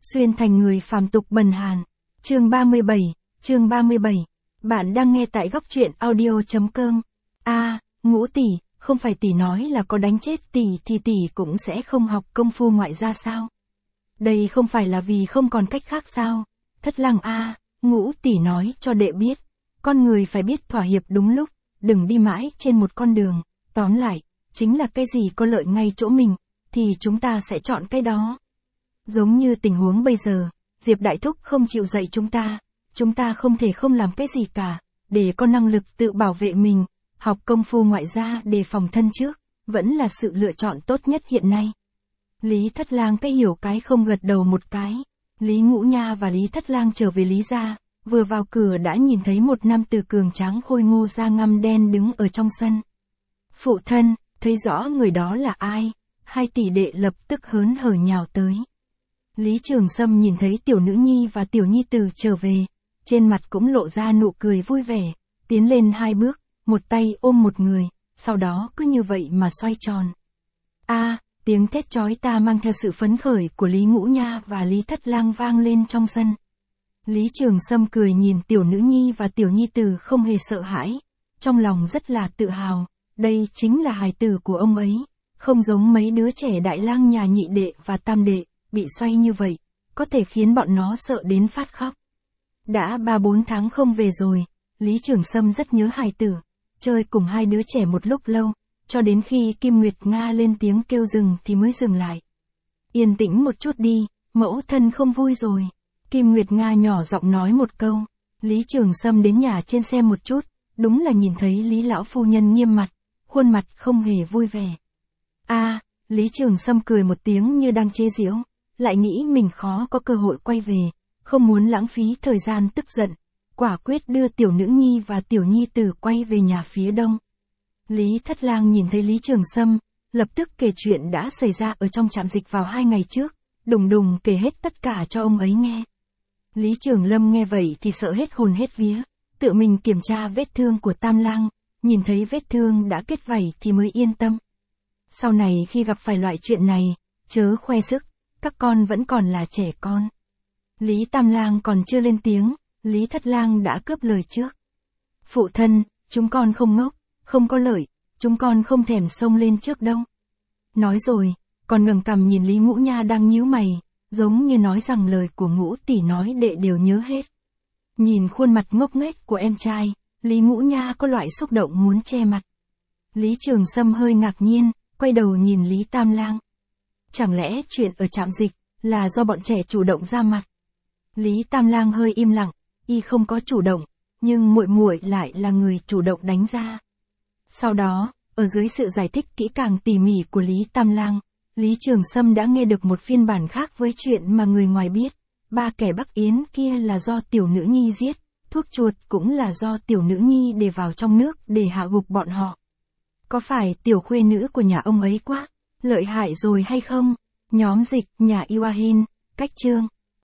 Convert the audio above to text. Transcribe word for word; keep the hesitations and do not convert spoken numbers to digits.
xuyên thành người phàm tục bần hàn. Chương ba mươi bảy, chương ba mươi bảy. Bạn đang nghe tại góc truyện audio chấm com. A, à, Ngũ tỷ, không phải tỷ nói là có đánh chết tỷ thì tỷ cũng sẽ không học công phu ngoại gia sao? Đây không phải là vì không còn cách khác sao? Thất Lang a, à, Ngũ tỷ nói cho đệ biết, con người phải biết thỏa hiệp đúng lúc, đừng đi mãi trên một con đường, tóm lại, chính là cái gì có lợi ngay chỗ mình, thì chúng ta sẽ chọn cái đó. Giống như tình huống bây giờ, Diệp Đại Thúc không chịu dạy chúng ta, chúng ta không thể không làm cái gì cả, để có năng lực tự bảo vệ mình, học công phu ngoại gia để phòng thân trước, vẫn là sự lựa chọn tốt nhất hiện nay. Lý Thất Lang cái hiểu cái không gật đầu một cái. Lý Ngũ Nha và Lý Thất Lang trở về Lý gia, vừa vào cửa đã nhìn thấy một nam tử cường tráng khôi ngô da ngăm đen đứng ở trong sân. Phụ thân, thấy rõ người đó là ai, hai tỷ đệ lập tức hớn hở nhào tới. Lý Trường Sâm nhìn thấy tiểu nữ nhi và tiểu nhi tử trở về, trên mặt cũng lộ ra nụ cười vui vẻ, tiến lên hai bước, một tay ôm một người, sau đó cứ như vậy mà xoay tròn. A, à, tiếng thét chói ta mang theo sự phấn khởi của Lý Ngũ Nha và Lý Thất Lang vang lên trong sân. Lý Trường Sâm cười nhìn tiểu nữ nhi và tiểu nhi tử không hề sợ hãi, trong lòng rất là tự hào, đây chính là hài tử của ông ấy, không giống mấy đứa trẻ Đại Lang nhà nhị đệ và tam đệ, bị xoay như vậy, có thể khiến bọn nó sợ đến phát khóc. Đã ba bốn tháng không về rồi, Lý Trường Sâm rất nhớ hài tử, chơi cùng hai đứa trẻ một lúc lâu, cho đến khi Kim Nguyệt Nga lên tiếng kêu dừng thì mới dừng lại. Yên tĩnh một chút đi, mẫu thân không vui rồi. Kim Nguyệt Nga nhỏ giọng nói một câu. Lý Trường Sâm đến nhà trên xem một chút, đúng là nhìn thấy Lý lão phu nhân nghiêm mặt, khuôn mặt không hề vui vẻ. A, à, Lý Trường Sâm cười một tiếng như đang chế giễu, lại nghĩ mình khó có cơ hội quay về, không muốn lãng phí thời gian tức giận, quả quyết đưa tiểu nữ nhi và tiểu nhi tử quay về nhà phía đông. Lý Thất Lang nhìn thấy Lý Trường Sâm, lập tức kể chuyện đã xảy ra ở trong trạm dịch vào hai ngày trước, đùng đùng kể hết tất cả cho ông ấy nghe. Lý Trường Lâm nghe vậy thì sợ hết hồn hết vía, tự mình kiểm tra vết thương của Tam Lang, nhìn thấy vết thương đã kết vảy thì mới yên tâm. Sau này khi gặp phải loại chuyện này, chớ khoe sức, các con vẫn còn là trẻ con. Lý Tam Lang còn chưa lên tiếng, Lý Thất Lang đã cướp lời trước. Phụ thân, chúng con không ngốc, không có lợi, chúng con không thèm xông lên trước đâu. Nói rồi, còn ngẩng cằm nhìn Lý Ngũ Nha đang nhíu mày, giống như nói rằng lời của Ngũ tỷ nói đệ đều nhớ hết. Nhìn khuôn mặt ngốc nghếch của em trai, Lý Ngũ Nha có loại xúc động muốn che mặt. Lý Trường Sâm hơi ngạc nhiên, quay đầu nhìn Lý Tam Lang. Chẳng lẽ chuyện ở trạm dịch là do bọn trẻ chủ động ra mặt? Lý Tam Lang hơi im lặng, y không có chủ động, nhưng muội muội lại là người chủ động đánh ra. Sau đó, ở dưới sự giải thích kỹ càng tỉ mỉ của Lý Tam Lang, Lý Trường Sâm đã nghe được một phiên bản khác với chuyện mà người ngoài biết. Ba kẻ Bắc Yến kia là do tiểu nữ nhi giết, thuốc chuột cũng là do tiểu nữ nhi để vào trong nước để hạ gục bọn họ. Có phải tiểu khuê nữ của nhà ông ấy quá lợi hại rồi hay không? Nhóm dịch nhà Iwahin, cách chương.